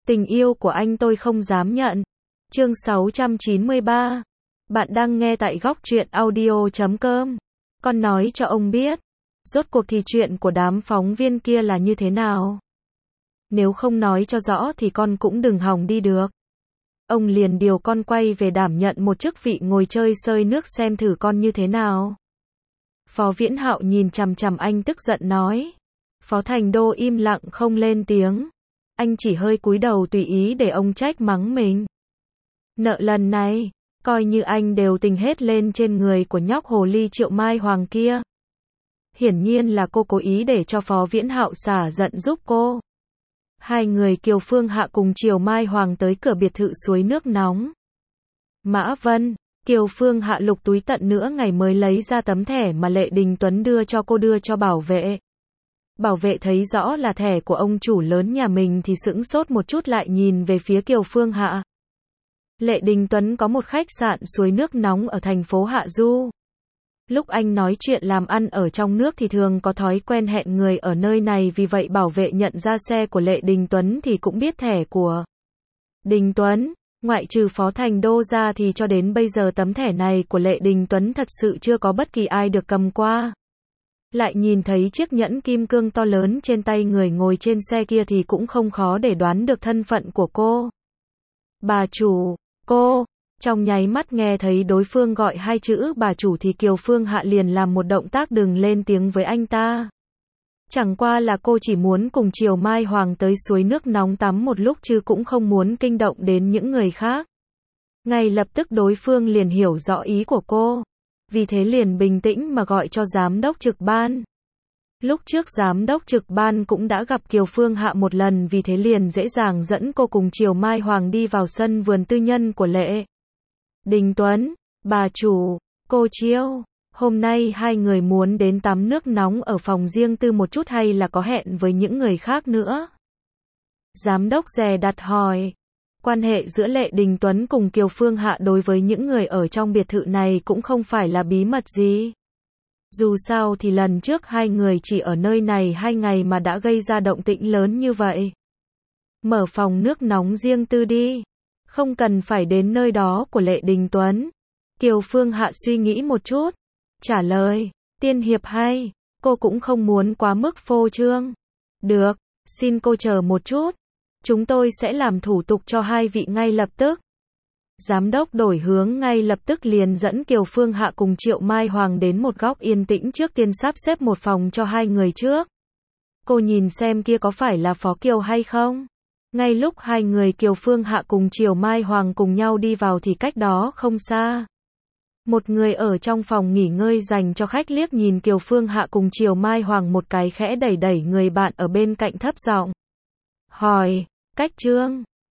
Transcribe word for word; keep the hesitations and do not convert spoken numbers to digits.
Tình yêu của anh tôi không dám nhận. Chương sáu trăm chín mươi ba. Bạn đang nghe tại góc truyện audio chấm com. Con nói cho ông biết, rốt cuộc thì chuyện của đám phóng viên kia là như thế nào. Nếu không nói cho rõ thì con cũng đừng hòng đi được. Ông liền điều con quay về đảm nhận một chức vị ngồi chơi sơi nước xem thử con như thế nào. Phó Viễn Hạo nhìn chằm chằm anh tức giận nói. Phó Thành Đô im lặng không lên tiếng. Anh chỉ hơi cúi đầu tùy ý để ông trách mắng mình. Nợ lần này, coi như anh đều tình hết lên trên người của nhóc hồ ly Triệu Mai Hoàng kia. Hiển nhiên là cô cố ý để cho Phó Viễn Hạo xả giận giúp cô. Hai người Kiều Phương Hạ cùng Triệu Mai Hoàng tới cửa biệt thự suối nước nóng. Mã Vân, Kiều Phương Hạ lục túi tận nửa ngày mới lấy ra tấm thẻ mà Lệ Đình Tuấn đưa cho cô đưa cho bảo vệ. Bảo vệ thấy rõ là thẻ của ông chủ lớn nhà mình thì sững sốt một chút lại nhìn về phía Kiều Phương Hạ. Lệ Đình Tuấn có một khách sạn suối nước nóng ở thành phố Hạ Du. Lúc anh nói chuyện làm ăn ở trong nước thì thường có thói quen hẹn người ở nơi này, vì vậy bảo vệ nhận ra xe của Lệ Đình Tuấn thì cũng biết thẻ của Đình Tuấn. Ngoại trừ Phó Thành Đô ra thì cho đến bây giờ tấm thẻ này của Lệ Đình Tuấn thật sự chưa có bất kỳ ai được cầm qua. Lại nhìn thấy chiếc nhẫn kim cương to lớn trên tay người ngồi trên xe kia thì cũng không khó để đoán được thân phận của cô. Bà chủ, cô, trong nháy mắt nghe thấy đối phương gọi hai chữ bà chủ thì Kiều Phương Hạ liền làm một động tác đừng lên tiếng với anh ta. Chẳng qua là cô chỉ muốn cùng Triệu Mai Hoàng tới suối nước nóng tắm một lúc chứ cũng không muốn kinh động đến những người khác. Ngay lập tức đối phương liền hiểu rõ ý của cô. Vì thế liền bình tĩnh mà gọi cho giám đốc trực ban. Lúc trước giám đốc trực ban cũng đã gặp Kiều Phương Hạ một lần, vì thế liền dễ dàng dẫn cô cùng Triệu Mai Hoàng đi vào sân vườn tư nhân của Lệ Đình Tuấn. Bà chủ, cô Chiêu, hôm nay hai người muốn đến tắm nước nóng ở phòng riêng tư một chút hay là có hẹn với những người khác nữa? Giám đốc dè đặt hỏi. Quan hệ giữa Lệ Đình Tuấn cùng Kiều Phương Hạ đối với những người ở trong biệt thự này cũng không phải là bí mật gì. Dù sao thì lần trước hai người chỉ ở nơi này hai ngày mà đã gây ra động tĩnh lớn như vậy. Mở phòng nước nóng riêng tư đi. Không cần phải đến nơi đó của Lệ Đình Tuấn. Kiều Phương Hạ suy nghĩ một chút. Trả lời, tiên hiệp hay, cô cũng không muốn quá mức phô trương. Được, xin cô chờ một chút. Chúng tôi sẽ làm thủ tục cho hai vị ngay lập tức. Giám đốc đổi hướng ngay lập tức liền dẫn Kiều Phương Hạ cùng Triệu Mai Hoàng đến một góc yên tĩnh, trước tiên sắp xếp một phòng cho hai người trước. Cô nhìn xem kia có phải là Phó Kiều hay không? Ngay lúc hai người Kiều Phương Hạ cùng Triệu Mai Hoàng cùng nhau đi vào thì cách đó không xa. Một người ở trong phòng nghỉ ngơi dành cho khách liếc nhìn Kiều Phương Hạ cùng Triệu Mai Hoàng một cái, khẽ đẩy đẩy người bạn ở bên cạnh thấp giọng hỏi, Cách Trương,